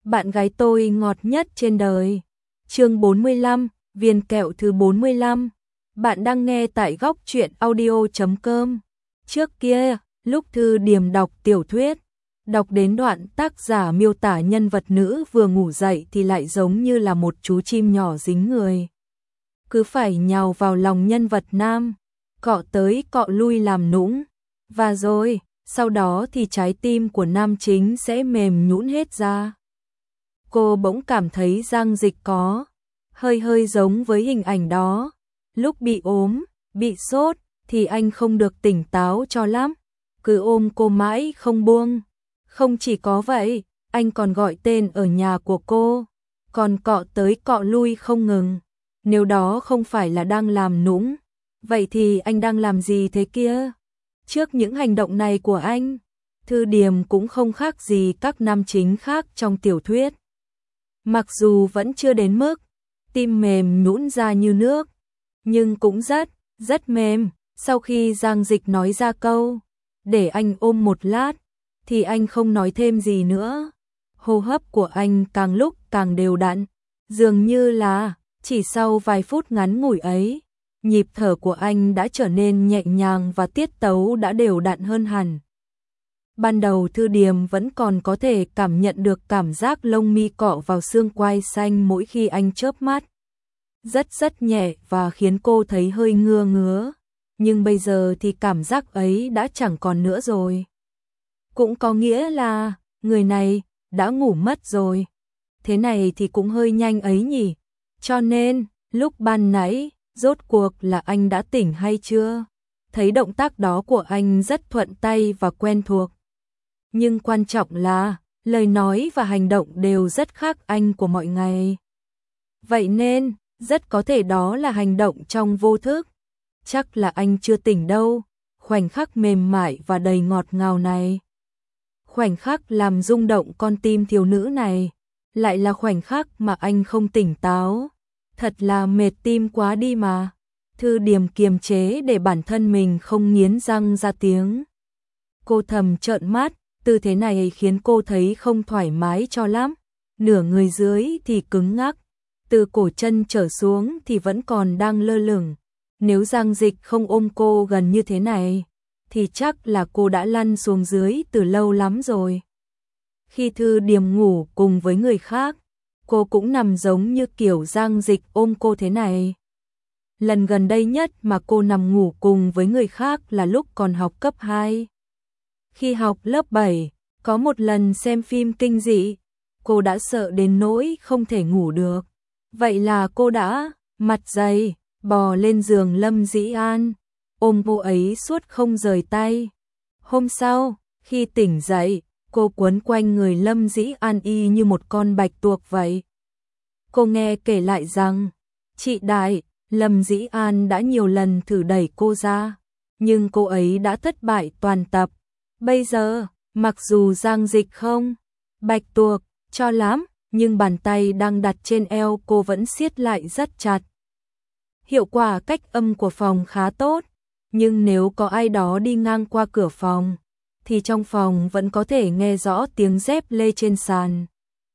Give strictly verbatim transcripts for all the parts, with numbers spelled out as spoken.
bạn gái tôi ngọt nhất trên đời. Chương bốn mươi lăm, viên kẹo thứ bốn mươi lăm. Bạn đang nghe tại góc truyện audio chấm com. Trước kia, lúc Thư Điềm đọc tiểu thuyết, đọc đến đoạn tác giả miêu tả nhân vật nữ vừa ngủ dậy thì lại giống như là một chú chim nhỏ dính người. Cứ phải nhào vào lòng nhân vật nam, cọ tới cọ lui làm nũng. Và rồi, sau đó thì trái tim của nam chính sẽ mềm nhũn hết ra. Cô bỗng cảm thấy Giang Dịch có hơi hơi giống với hình ảnh đó. Lúc bị ốm, bị sốt thì anh không được tỉnh táo cho lắm, cứ ôm cô mãi không buông. Không chỉ có vậy, anh còn gọi tên ở nhà của cô, còn cọ tới cọ lui không ngừng. Nếu đó không phải là đang làm nũng, vậy thì anh đang làm gì thế kia? Trước những hành động này của anh, Thư Điềm cũng không khác gì các nam chính khác trong tiểu thuyết. Mặc dù vẫn chưa đến mức tim mềm nhũn ra như nước, nhưng cũng rất, rất mềm. Sau khi Giang Dịch nói ra câu để anh ôm một lát, thì anh không nói thêm gì nữa. Hô hấp của anh càng lúc càng đều đặn, dường như là chỉ sau vài phút ngắn ngủi ấy, nhịp thở của anh đã trở nên nhẹ nhàng và tiết tấu đã đều đặn hơn hẳn. Ban đầu Thư Điềm vẫn còn có thể cảm nhận được cảm giác lông mi cọ vào xương quai xanh mỗi khi anh chớp mắt. Rất rất nhẹ và khiến cô thấy hơi ngứa ngứa. Nhưng bây giờ thì cảm giác ấy đã chẳng còn nữa rồi. Cũng có nghĩa là người này đã ngủ mất rồi. Thế này thì cũng hơi nhanh ấy nhỉ. Cho nên, lúc ban nãy, rốt cuộc là anh đã tỉnh hay chưa? Thấy động tác đó của anh rất thuận tay và quen thuộc. Nhưng quan trọng là, lời nói và hành động đều rất khác anh của mọi ngày. Vậy nên, rất có thể đó là hành động trong vô thức. Chắc là anh chưa tỉnh đâu. Khoảnh khắc mềm mại và đầy ngọt ngào này, khoảnh khắc làm rung động con tim thiếu nữ này, lại là khoảnh khắc mà anh không tỉnh táo. Thật là mệt tim quá đi mà. Thư Điềm kiềm chế để bản thân mình không nghiến răng ra tiếng. Cô thầm trợn mắt, tư thế này khiến cô thấy không thoải mái cho lắm. Nửa người dưới thì cứng ngắc, từ cổ chân trở xuống thì vẫn còn đang lơ lửng. Nếu Giang Dịch không ôm cô gần như thế này, thì chắc là cô đã lăn xuống dưới từ lâu lắm rồi. Khi Thư Điềm ngủ cùng với người khác, cô cũng nằm giống như kiểu Giang Dịch ôm cô thế này. Lần gần đây nhất mà cô nằm ngủ cùng với người khác là lúc còn học cấp hai. Khi học lớp bảy, có một lần xem phim kinh dị, cô đã sợ đến nỗi không thể ngủ được. Vậy là cô đã mặt dày bò lên giường Lâm Dĩ An, ôm cô ấy suốt không rời tay. Hôm sau, khi tỉnh dậy, cô quấn quanh người Lâm Dĩ An y như một con bạch tuộc vậy. Cô nghe kể lại rằng, chị Đại, Lâm Dĩ An đã nhiều lần thử đẩy cô ra, nhưng cô ấy đã thất bại toàn tập. Bây giờ, mặc dù Giang Dịch không bạch tuộc cho lắm, nhưng bàn tay đang đặt trên eo cô vẫn siết lại rất chặt. Hiệu quả cách âm của phòng khá tốt, nhưng nếu có ai đó đi ngang qua cửa phòng, thì trong phòng vẫn có thể nghe rõ tiếng dép lê trên sàn.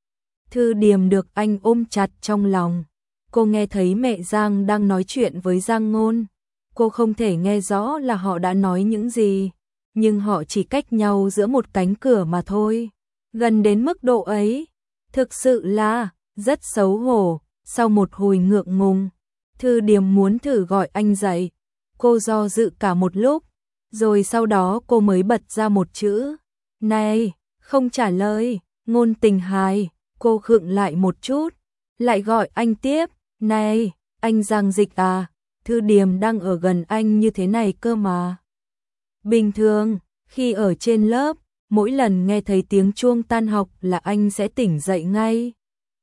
Thư Điềm được anh ôm chặt trong lòng. Cô nghe thấy mẹ Giang đang nói chuyện với Giang Ngôn. Cô không thể nghe rõ là họ đã nói những gì, nhưng họ chỉ cách nhau giữa một cánh cửa mà thôi. Gần đến mức độ ấy, thực sự là rất xấu hổ. Sau một hồi ngượng ngùng, Thư Điềm muốn thử gọi anh dậy. Cô do dự cả một lúc, rồi sau đó cô mới bật ra một chữ. Này, không trả lời. Ngôn Tình hài. Cô khựng lại một chút, lại gọi anh tiếp. Này, anh Giang Dịch à, Thư Điềm đang ở gần anh như thế này cơ mà. Bình thường, khi ở trên lớp, mỗi lần nghe thấy tiếng chuông tan học là anh sẽ tỉnh dậy ngay.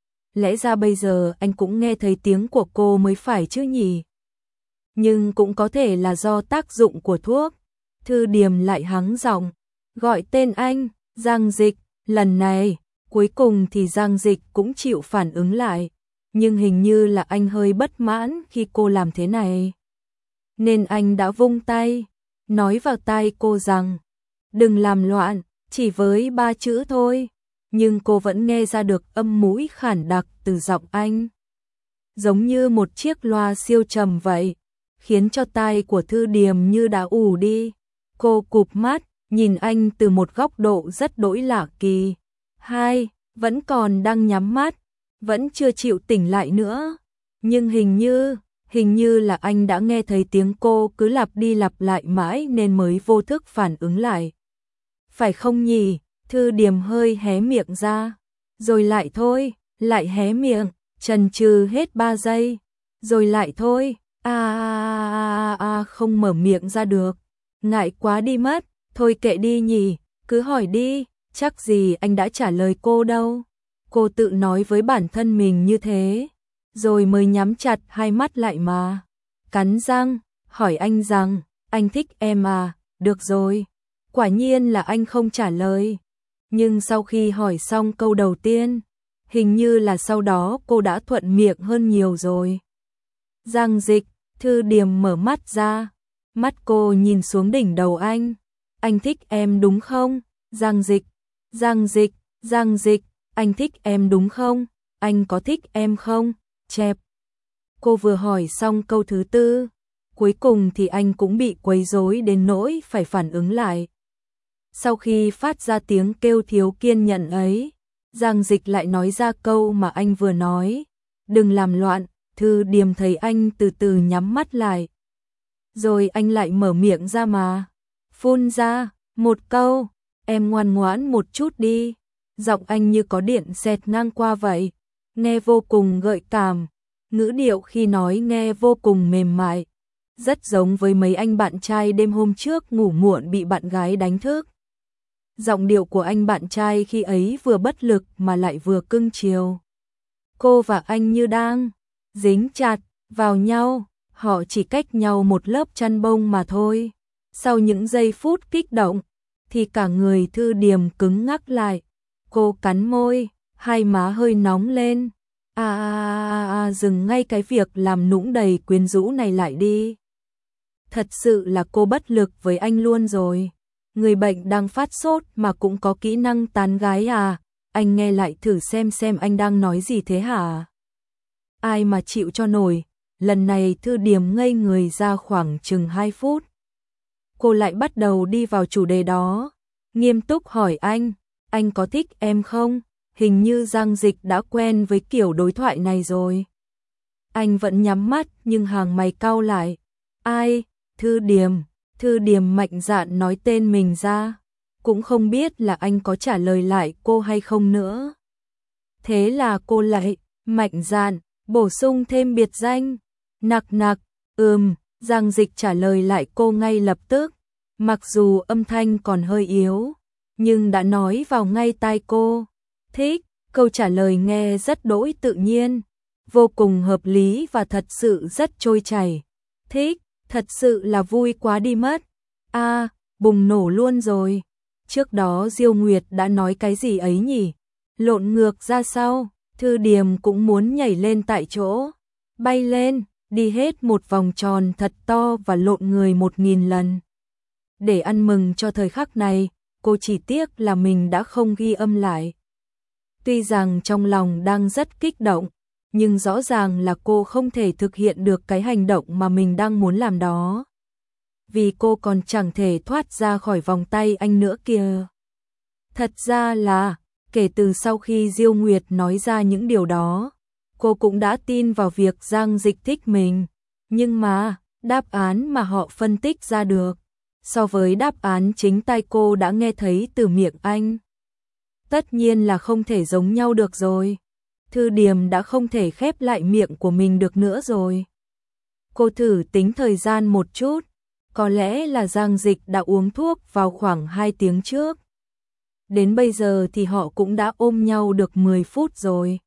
Lẽ ra bây giờ anh cũng nghe thấy tiếng của cô mới phải chứ nhỉ? Nhưng cũng có thể là do tác dụng của thuốc. Thư Điềm lại hắng giọng, gọi tên anh, Giang Dịch. Lần này, cuối cùng thì Giang Dịch cũng chịu phản ứng lại. Nhưng hình như là anh hơi bất mãn khi cô làm thế này. Nên anh đã vung tay, nói vào tai cô rằng, đừng làm loạn, chỉ với ba chữ thôi. nhưng cô vẫn nghe ra được âm mũi khản đặc từ giọng anh. Giống như một chiếc loa siêu trầm vậy, khiến cho tai của Thư Điềm như đã ù đi. Cô cụp mắt, nhìn anh từ một góc độ rất đỗi lạ kỳ. Hai, vẫn còn đang nhắm mắt, vẫn chưa chịu tỉnh lại nữa. Nhưng hình như, hình như là anh đã nghe thấy tiếng cô cứ lặp đi lặp lại mãi nên mới vô thức phản ứng lại. Phải không nhỉ? Thư Điềm hơi hé miệng ra, rồi lại thôi, lại hé miệng, chần chừ hết ba giây, rồi lại thôi, a a a a không mở miệng ra được, ngại quá đi mất, thôi kệ đi nhỉ, cứ hỏi đi, chắc gì anh đã trả lời cô đâu. Cô tự nói với bản thân mình như thế, rồi mới nhắm chặt hai mắt lại mà. Cắn răng, hỏi anh rằng, anh thích em à, được rồi. Quả nhiên là anh không trả lời. Nhưng sau khi hỏi xong câu đầu tiên, hình như là sau đó cô đã thuận miệng hơn nhiều rồi. Giang Dịch, Thư Điềm mở mắt ra, mắt cô nhìn xuống đỉnh đầu anh. Anh thích em đúng không? Giang Dịch, Giang Dịch, Giang Dịch, anh thích em đúng không? Anh có thích em không? Chẹp. Cô vừa hỏi xong câu thứ tư, cuối cùng thì anh cũng bị quấy rối đến nỗi phải phản ứng lại. Sau khi phát ra tiếng kêu thiếu kiên nhẫn ấy, Giang Dịch lại nói ra câu mà anh vừa nói. Đừng làm loạn. Thư Điềm thấy anh từ từ nhắm mắt lại. Rồi anh lại mở miệng ra mà. Phun ra, một câu, em ngoan ngoãn một chút đi. Giọng anh như có điện xẹt ngang qua vậy. Nghe vô cùng gợi cảm. Ngữ điệu khi nói nghe vô cùng mềm mại. Rất giống với mấy anh bạn trai đêm hôm trước ngủ muộn bị bạn gái đánh thức. Giọng điệu của anh bạn trai khi ấy vừa bất lực mà lại vừa cưng chiều. Cô và anh như đang dính chặt vào nhau, họ chỉ cách nhau một lớp chăn bông mà thôi. Sau những giây phút kích động, thì cả người Thư Điềm cứng ngắc lại. Cô cắn môi, hai má hơi nóng lên. À, à, à, à dừng ngay cái việc làm nũng đầy quyến rũ này lại đi. Thật sự là cô bất lực với anh luôn rồi. Người bệnh đang phát sốt mà cũng có kỹ năng tán gái à? Anh nghe lại thử xem xem anh đang nói gì thế hả? Ai mà chịu cho nổi. Lần này Thư Điềm ngây người ra khoảng chừng hai phút. Cô lại bắt đầu đi vào chủ đề đó. Nghiêm túc hỏi anh, anh có thích em không? Hình như Giang Dịch đã quen với kiểu đối thoại này rồi. Anh vẫn nhắm mắt nhưng hàng mày cau lại. Ai? Thư Điềm. Thư Điềm mạnh dạn nói tên mình ra. Cũng không biết là anh có trả lời lại cô hay không nữa. Thế là cô lại mạnh dạn bổ sung thêm biệt danh. Nặc nặc. Ừm. Giang Dịch trả lời lại cô ngay lập tức. Mặc dù âm thanh còn hơi yếu, nhưng đã nói vào ngay tai cô. Thích. Câu trả lời nghe rất đỗi tự nhiên, vô cùng hợp lý và thật sự rất trôi chảy. Thích. Thật sự là vui quá đi mất. A, à, bùng nổ luôn rồi. Trước đó Diêu Nguyệt đã nói cái gì ấy nhỉ? Lộn ngược ra sau, Thư Điềm cũng muốn nhảy lên tại chỗ. Bay lên, đi hết một vòng tròn thật to và lộn người một nghìn lần. Để ăn mừng cho thời khắc này, cô chỉ tiếc là mình đã không ghi âm lại. Tuy rằng trong lòng đang rất kích động, nhưng rõ ràng là cô không thể thực hiện được cái hành động mà mình đang muốn làm đó. Vì cô còn chẳng thể thoát ra khỏi vòng tay anh nữa kìa. Thật ra là, kể từ sau khi Diêu Nguyệt nói ra những điều đó, cô cũng đã tin vào việc Giang Dịch thích mình. Nhưng mà, đáp án mà họ phân tích ra được, so với đáp án chính tai cô đã nghe thấy từ miệng anh, tất nhiên là không thể giống nhau được rồi. Thư Điềm đã không thể khép lại miệng của mình được nữa rồi. Cô thử tính thời gian một chút, có lẽ là Giang Dịch đã uống thuốc vào khoảng hai tiếng trước. Đến bây giờ thì họ cũng đã ôm nhau được mười phút rồi.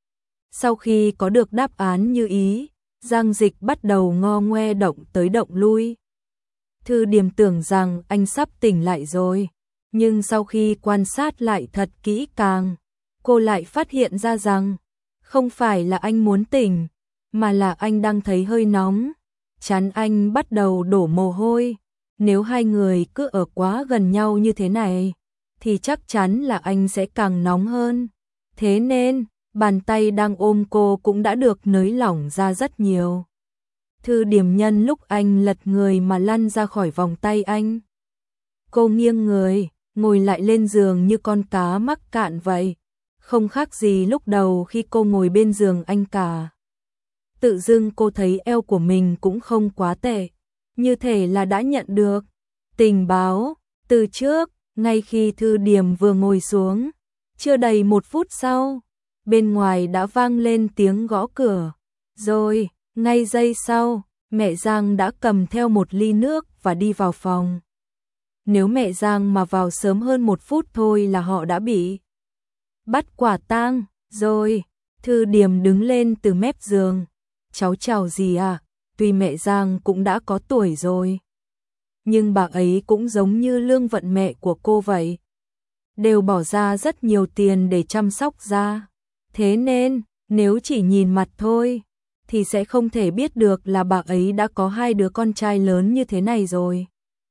Sau khi có được đáp án như ý, Giang Dịch bắt đầu ngo ngoe động tới động lui. Thư Điềm tưởng rằng anh sắp tỉnh lại rồi, nhưng sau khi quan sát lại thật kỹ càng, cô lại phát hiện ra rằng không phải là anh muốn tỉnh, mà là anh đang thấy hơi nóng. Trán anh bắt đầu đổ mồ hôi. Nếu hai người cứ ở quá gần nhau như thế này, thì chắc chắn là anh sẽ càng nóng hơn. Thế nên, bàn tay đang ôm cô cũng đã được nới lỏng ra rất nhiều. Thư Điềm nhân lúc anh lật người mà lăn ra khỏi vòng tay anh. Cô nghiêng người, ngồi lại lên giường như con cá mắc cạn vậy. Không khác gì lúc đầu khi cô ngồi bên giường anh cả. Tự dưng cô thấy eo của mình cũng không quá tệ. Như thể là đã nhận được tình báo từ trước, ngay khi Thư Điềm vừa ngồi xuống. Chưa đầy một phút sau, bên ngoài đã vang lên tiếng gõ cửa. Rồi, ngay giây sau, mẹ Giang đã cầm theo một ly nước và đi vào phòng. Nếu mẹ Giang mà vào sớm hơn một phút thôi là họ đã bị bắt quả tang rồi. Thư Điềm đứng lên từ mép giường. Cháu chào dì à, tuy mẹ Giang cũng đã có tuổi rồi, nhưng bà ấy cũng giống như lương vận mẹ của cô vậy. Đều bỏ ra rất nhiều tiền để chăm sóc ra. Thế nên, nếu chỉ nhìn mặt thôi, thì sẽ không thể biết được là bà ấy đã có hai đứa con trai lớn như thế này rồi.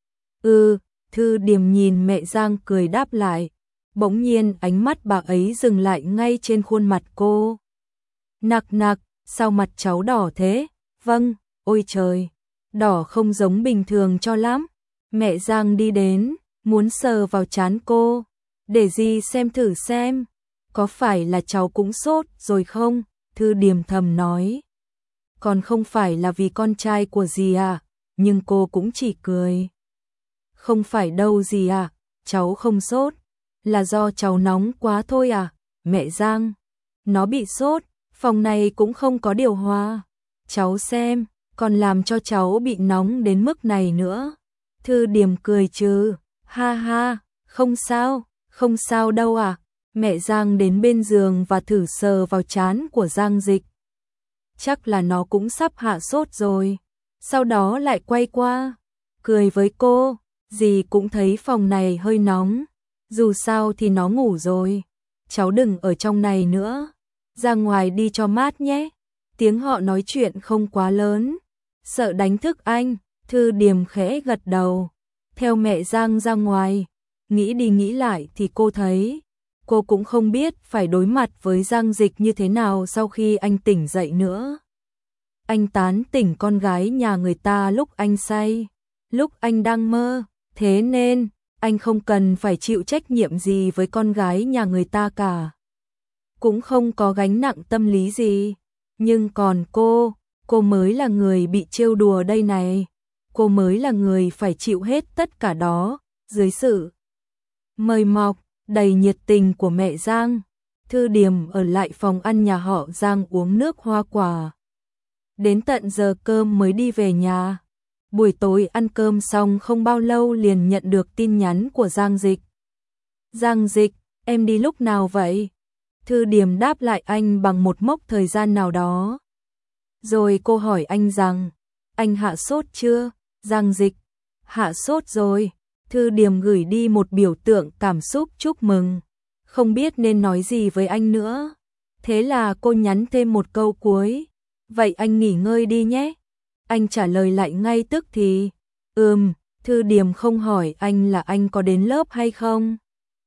Ừ, Thư Điềm nhìn mẹ Giang cười đáp lại. Bỗng nhiên ánh mắt bà ấy dừng lại ngay trên khuôn mặt cô. Nặc nặc, sao mặt cháu đỏ thế? Vâng, ôi trời, đỏ không giống bình thường cho lắm. Mẹ Giang đi đến, muốn sờ vào trán cô. Để dì xem thử xem, có phải là cháu cũng sốt rồi không? Thư Điềm thầm nói. Còn không phải là vì con trai của dì à, nhưng cô cũng chỉ cười. Không phải đâu dì à, cháu không sốt, là do cháu nóng quá thôi à, mẹ Giang. Nó bị sốt, phòng này cũng không có điều hòa. Cháu xem, còn làm cho cháu bị nóng đến mức này nữa. Thư Điềm cười trừ, ha ha, không sao, không sao đâu à. Mẹ Giang đến bên giường và thử sờ vào trán của Giang Dịch. Chắc là nó cũng sắp hạ sốt rồi. Sau đó lại quay qua, cười với cô, dì cũng thấy phòng này hơi nóng. Dù sao thì nó ngủ rồi. Cháu đừng ở trong này nữa, ra ngoài đi cho mát nhé. Tiếng họ nói chuyện không quá lớn, sợ đánh thức anh. Thư Điềm khẽ gật đầu, theo mẹ Giang ra ngoài. Nghĩ đi nghĩ lại thì cô thấy cô cũng không biết phải đối mặt với Giang Dịch như thế nào sau khi anh tỉnh dậy nữa. Anh tán tỉnh con gái nhà người ta lúc anh say, lúc anh đang mơ. Thế nên, anh không cần phải chịu trách nhiệm gì với con gái nhà người ta cả. Cũng không có gánh nặng tâm lý gì. Nhưng còn cô, cô mới là người bị trêu đùa đây này. Cô mới là người phải chịu hết tất cả đó, dưới sự mời mọc đầy nhiệt tình của mẹ Giang. Thư Điềm ở lại phòng ăn nhà họ Giang uống nước hoa quả. Đến tận giờ cơm mới đi về nhà. Buổi tối ăn cơm xong không bao lâu liền nhận được tin nhắn của Giang Dịch. Giang Dịch, em đi lúc nào vậy? Thư Điềm đáp lại anh bằng một mốc thời gian nào đó. Rồi cô hỏi anh rằng, anh hạ sốt chưa? Giang Dịch, hạ sốt rồi. Thư Điềm gửi đi một biểu tượng cảm xúc chúc mừng. Không biết nên nói gì với anh nữa. Thế là cô nhắn thêm một câu cuối. Vậy anh nghỉ ngơi đi nhé. Anh trả lời lại ngay tức thì. Ừm, Thư Điềm không hỏi anh là anh có đến lớp hay không.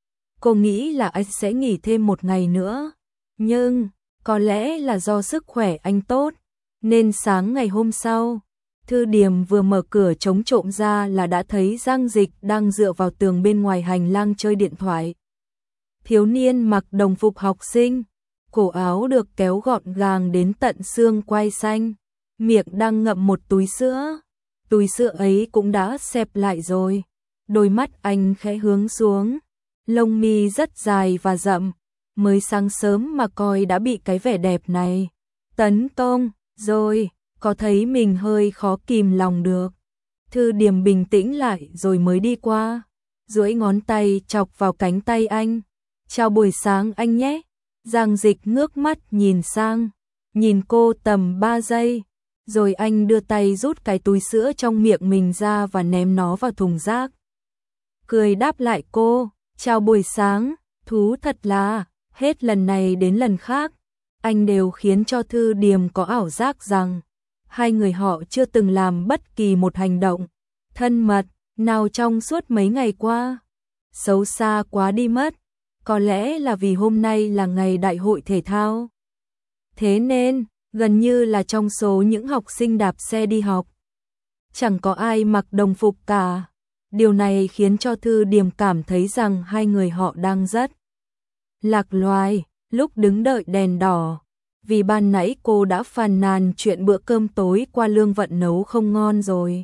Cô nghĩ là anh sẽ nghỉ thêm một ngày nữa. Nhưng, có lẽ là do sức khỏe anh tốt. Nên sáng ngày hôm sau, Thư Điềm vừa mở cửa chống trộm ra là đã thấy Giang Dịch đang dựa vào tường bên ngoài hành lang chơi điện thoại. Thiếu niên mặc đồng phục học sinh, cổ áo được kéo gọn gàng đến tận xương quai xanh, miệng đang ngậm một túi sữa. Túi sữa ấy cũng đã xẹp lại rồi. Đôi mắt anh khẽ hướng xuống, lông mi rất dài và rậm, mới sáng sớm mà coi đã bị cái vẻ đẹp này tấn công rồi, có thấy mình hơi khó kìm lòng được. Thư Điềm bình tĩnh lại rồi mới đi qua, duỗi ngón tay chọc vào cánh tay anh. Chào buổi sáng anh nhé. Giang Dịch ngước mắt nhìn sang, nhìn cô tầm ba giây, rồi anh đưa tay rút cái túi sữa trong miệng mình ra và ném nó vào thùng rác. Cười đáp lại cô, chào buổi sáng, thú thật là, hết lần này đến lần khác, anh đều khiến cho Thư Điềm có ảo giác rằng, hai người họ chưa từng làm bất kỳ một hành động thân mật nào trong suốt mấy ngày qua. xấu xa quá đi mất. Có lẽ là vì hôm nay là ngày đại hội thể thao. Thế nên, gần như là trong số những học sinh đạp xe đi học, chẳng có ai mặc đồng phục cả. Điều này khiến cho Thư Điềm cảm thấy rằng hai người họ đang rất lạc loài lúc đứng đợi đèn đỏ. Vì ban nãy cô đã phàn nàn chuyện bữa cơm tối qua Lương Vận nấu không ngon rồi.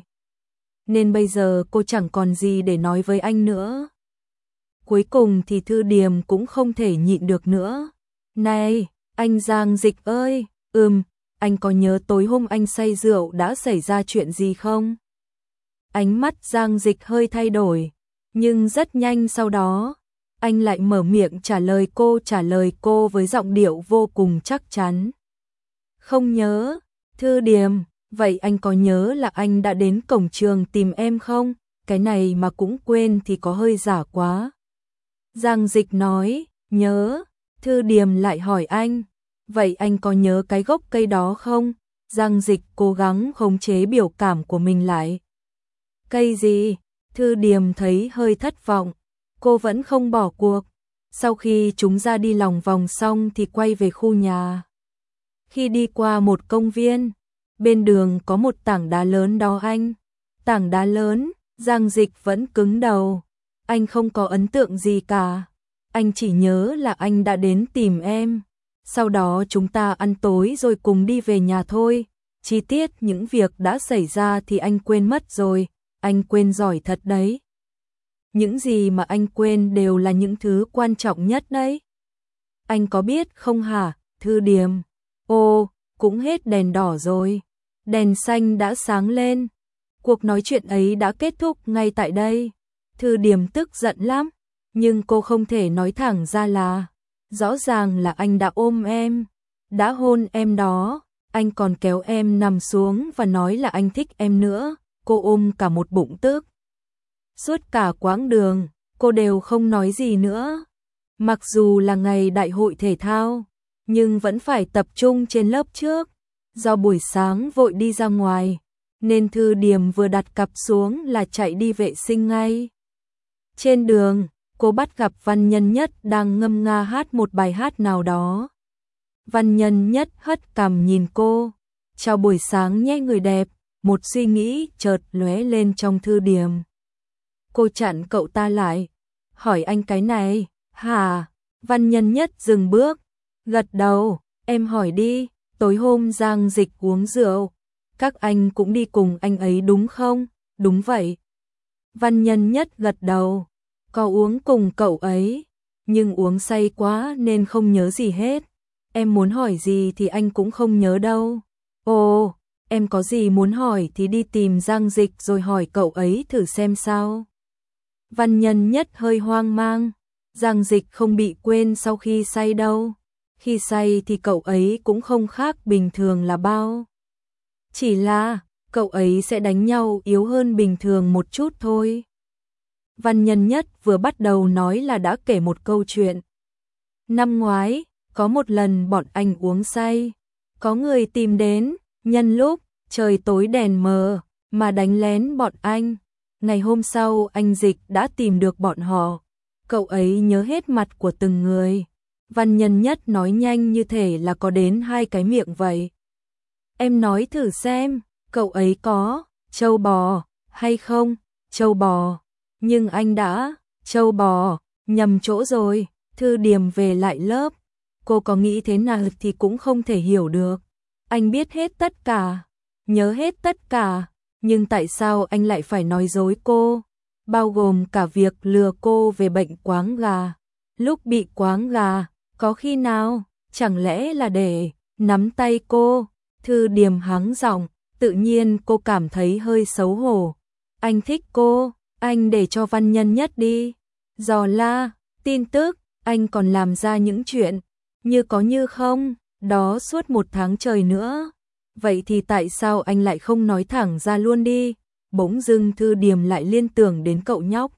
Nên bây giờ cô chẳng còn gì để nói với anh nữa. Cuối cùng thì Thư Điềm cũng không thể nhịn được nữa. Này, anh Giang Dịch ơi, ừm, anh có nhớ tối hôm anh say rượu đã xảy ra chuyện gì không? Ánh mắt Giang Dịch hơi thay đổi, nhưng rất nhanh sau đó, anh lại mở miệng trả lời cô trả lời cô với giọng điệu vô cùng chắc chắn. Không nhớ, Thư Điềm, vậy anh có nhớ là anh đã đến cổng trường tìm em không? Cái này mà cũng quên thì có hơi giả quá. Giang Dịch nói, nhớ. Thư Điềm lại hỏi anh, vậy anh có nhớ cái gốc cây đó không? Giang Dịch cố gắng khống chế biểu cảm của mình lại. Cây gì? Thư Điềm thấy hơi thất vọng, cô vẫn không bỏ cuộc. Sau khi chúng ra đi lòng vòng xong thì quay về khu nhà. Khi đi qua một công viên, bên đường có một tảng đá lớn đó anh. Tảng đá lớn, Giang Dịch vẫn cứng đầu. Anh không có ấn tượng gì cả. Anh chỉ nhớ là anh đã đến tìm em. Sau đó chúng ta ăn tối rồi cùng đi về nhà thôi. Chi tiết những việc đã xảy ra thì anh quên mất rồi. Anh quên giỏi thật đấy. Những gì mà anh quên đều là những thứ quan trọng nhất đấy. Anh có biết không hả, Thư Điềm? Ô, cũng hết đèn đỏ rồi. Đèn xanh đã sáng lên. Cuộc nói chuyện ấy đã kết thúc ngay tại đây. Thư Điềm tức giận lắm, nhưng cô không thể nói thẳng ra là. Rõ ràng là anh đã ôm em, đã hôn em đó. Anh còn kéo em nằm xuống và nói là anh thích em nữa. Cô ôm cả một bụng tức. Suốt cả quãng đường, cô đều không nói gì nữa. Mặc dù là ngày đại hội thể thao, nhưng vẫn phải tập trung trên lớp trước. Do buổi sáng vội đi ra ngoài, nên Thư Điềm vừa đặt cặp xuống là chạy đi vệ sinh ngay. Trên đường, cô bắt gặp Văn Nhân Nhất đang ngâm nga hát một bài hát nào đó. Văn Nhân Nhất hất cằm nhìn cô. Chào buổi sáng nhé người đẹp. Một suy nghĩ chợt lóe lên trong Thư Điềm. Cô chặn cậu ta lại, hỏi anh cái này, hả? Văn Nhân Nhất dừng bước, gật đầu, em hỏi đi, tối hôm Giang Dịch uống rượu, các anh cũng đi cùng anh ấy đúng không? Đúng vậy. Văn Nhân Nhất gật đầu, có uống cùng cậu ấy, nhưng uống say quá nên không nhớ gì hết. Em muốn hỏi gì thì anh cũng không nhớ đâu. Ồ, em có gì muốn hỏi thì đi tìm Giang Dịch rồi hỏi cậu ấy thử xem sao. Văn Nhân Nhất hơi hoang mang, Giang Dịch không bị quên sau khi say đâu. Khi say thì cậu ấy cũng không khác bình thường là bao. Chỉ là, cậu ấy sẽ đánh nhau yếu hơn bình thường một chút thôi. Văn Nhân Nhất vừa bắt đầu nói là đã kể một câu chuyện. Năm ngoái, có một lần bọn anh uống say, có người tìm đến, nhân lúc trời tối đèn mờ mà đánh lén bọn anh. Ngày hôm sau anh Dịch đã tìm được bọn họ. Cậu ấy nhớ hết mặt của từng người. Văn Nhân Nhất nói nhanh như thể là có đến hai cái miệng vậy. Em nói thử xem, cậu ấy có trâu bò hay không? Trâu bò. Nhưng anh đã trâu bò, nhầm chỗ rồi. Thư Điềm về lại lớp. Cô có nghĩ thế nào thì cũng không thể hiểu được. Anh biết hết tất cả, nhớ hết tất cả, nhưng tại sao anh lại phải nói dối cô? Bao gồm cả việc lừa cô về bệnh quáng gà. Lúc bị quáng gà, có khi nào, chẳng lẽ là để nắm tay cô? Thư Điềm hắng giọng, tự nhiên cô cảm thấy hơi xấu hổ. Anh thích cô, anh để cho Văn Nhân Nhất đi. Dò la, tin tức, anh còn làm ra những chuyện như có như không, đó suốt một tháng trời nữa. Vậy thì tại sao anh lại không nói thẳng ra luôn đi? Bỗng dưng Thư Điềm lại liên tưởng đến cậu nhóc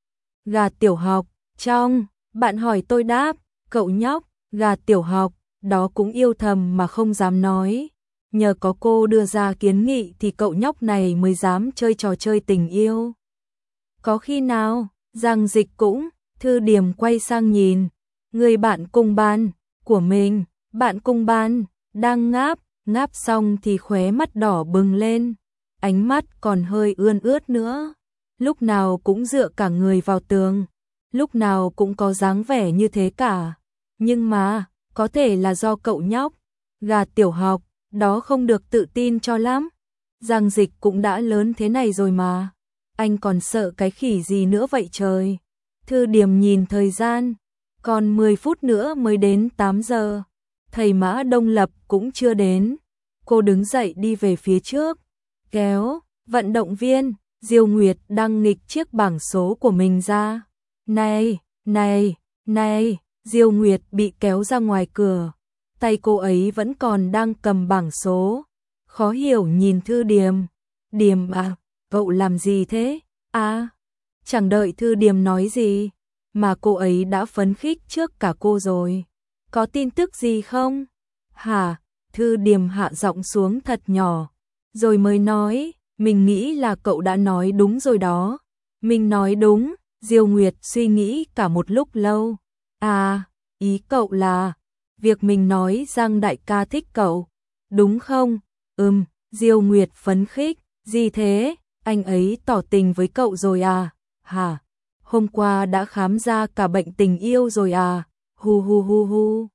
gà tiểu học. Trong, bạn hỏi tôi đáp, cậu nhóc gà tiểu học, đó cũng yêu thầm mà không dám nói. Nhờ có cô đưa ra kiến nghị thì cậu nhóc này mới dám chơi trò chơi tình yêu. Có khi nào, Giang Dịch cũng Thư Điềm quay sang nhìn, người bạn cùng ban của mình, bạn cùng ban, đang ngáp, ngáp xong thì khóe mắt đỏ bừng lên, ánh mắt còn hơi ươn ướt nữa, lúc nào cũng dựa cả người vào tường, lúc nào cũng có dáng vẻ như thế cả, nhưng mà, có thể là do cậu nhóc, gà tiểu học, đó không được tự tin cho lắm, Giang Dịch cũng đã lớn thế này rồi mà, anh còn sợ cái khỉ gì nữa vậy trời. Thư Điềm nhìn thời gian, còn mười phút nữa mới đến tám giờ. Thầy Mã Đông Lập cũng chưa đến. Cô đứng dậy đi về phía trước, kéo vận động viên Diêu Nguyệt đang nghịch chiếc bảng số của mình ra. Này, này, này, Diêu Nguyệt bị kéo ra ngoài cửa. Tay cô ấy vẫn còn đang cầm bảng số. Khó hiểu nhìn Thư Điềm. Điềm à, cậu làm gì thế? À, chẳng đợi Thư Điềm nói gì, mà cô ấy đã phấn khích trước cả cô rồi. Có tin tức gì không? Hả? Thư Điềm hạ giọng xuống thật nhỏ, rồi mới nói, mình nghĩ là cậu đã nói đúng rồi đó. Mình nói đúng, Diêu Nguyệt suy nghĩ cả một lúc lâu. À, ý cậu là, việc mình nói Giang đại ca thích cậu, đúng không? Ừm, Diêu Nguyệt phấn khích, gì thế? Anh ấy tỏ tình với cậu rồi à? Hả? Hôm qua đã khám ra cả bệnh tình yêu rồi à? Hu hu hu hu.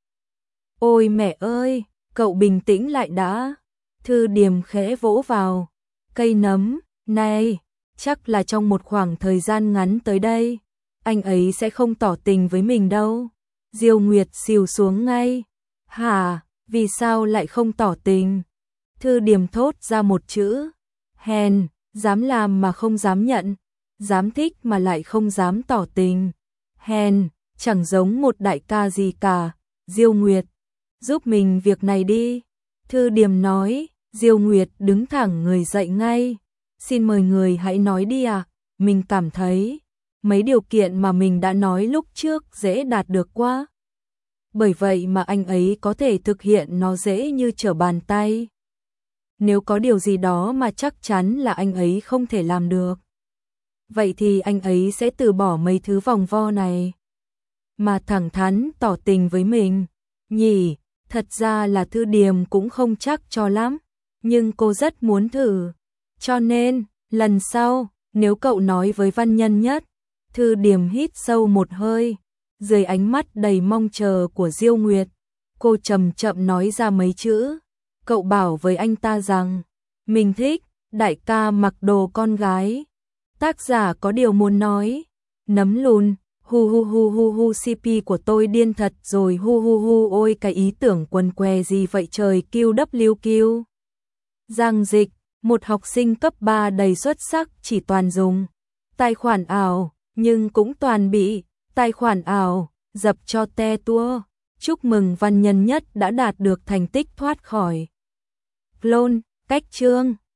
Ôi mẹ ơi, cậu bình tĩnh lại đã. Thư Điềm khẽ vỗ vào cây nấm, này, chắc là trong một khoảng thời gian ngắn tới đây, anh ấy sẽ không tỏ tình với mình đâu. Diêu Nguyệt xìu xuống ngay. Hả, vì sao lại không tỏ tình? Thư Điềm thốt ra một chữ, hèn, dám làm mà không dám nhận, dám thích mà lại không dám tỏ tình. Hèn, chẳng giống một đại ca gì cả. Diêu Nguyệt, giúp mình việc này đi. Thư Điềm nói. Diêu Nguyệt đứng thẳng người dậy ngay. Xin mời người hãy nói đi ạ. À? Mình cảm thấy mấy điều kiện mà mình đã nói lúc trước dễ đạt được quá. Bởi vậy mà anh ấy có thể thực hiện nó dễ như trở bàn tay. Nếu có điều gì đó mà chắc chắn là anh ấy không thể làm được, vậy thì anh ấy sẽ từ bỏ mấy thứ vòng vo này, mà thẳng thắn tỏ tình với mình. Nhỉ, thật ra là Thư Điềm cũng không chắc cho lắm, nhưng cô rất muốn thử. Cho nên, lần sau, nếu cậu nói với Văn Nhân Nhất. Thư Điềm hít sâu một hơi, dưới ánh mắt đầy mong chờ của Diêu Nguyệt, cô chậm chậm nói ra mấy chữ. Cậu bảo với anh ta rằng, mình thích đại ca mặc đồ con gái. Tác giả có điều muốn nói. Nấm lùn, hu hu hu hu hu xê pê của tôi điên thật rồi, hu hu hu ôi cái ý tưởng quần què gì vậy trời, kiu đắp liu kiu. Giang Dịch, một học sinh cấp ba đầy xuất sắc, chỉ toàn dùng tài khoản ảo, nhưng cũng toàn bị tài khoản ảo dập cho te tua. Chúc mừng Văn Nhân Nhất đã đạt được thành tích thoát khỏi clone, cách chương.